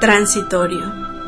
Transitorio.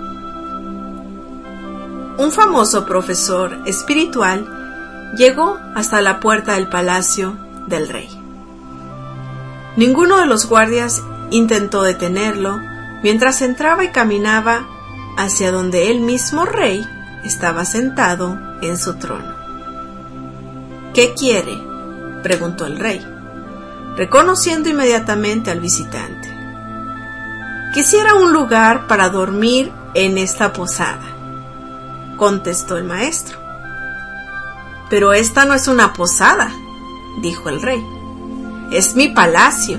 Un famoso profesor espiritual llegó hasta la puerta del palacio del rey. Ninguno de los guardias intentó detenerlo mientras entraba y caminaba hacia donde el mismo rey estaba sentado en su trono. ¿Qué quiere?, preguntó el rey, reconociendo inmediatamente al visitante. Quisiera un lugar para dormir en esta posada, contestó el maestro. Pero esta no es una posada, dijo el rey. Es mi palacio.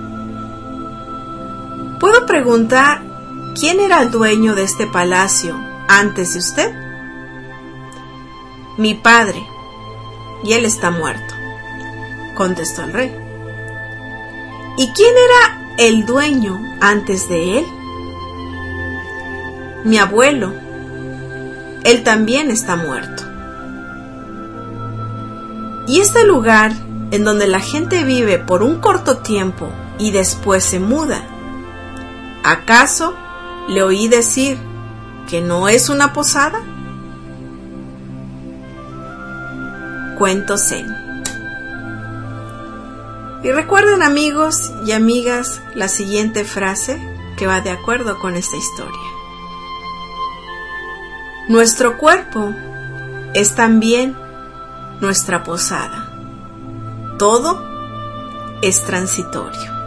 ¿Puedo preguntar quién era el dueño de este palacio antes de usted? Mi padre, y él está muerto, contestó el rey. ¿Y quién era el dueño antes de él? Mi abuelo. Él también está muerto. ¿Y este lugar en donde la gente vive por un corto tiempo y después se muda? ¿Acaso le oí decir que no es una posada? Cuento Zen. Y recuerden, amigos y amigas, la siguiente frase que va de acuerdo con esta historia. Nuestro cuerpo es también nuestra posada. Todo es transitorio.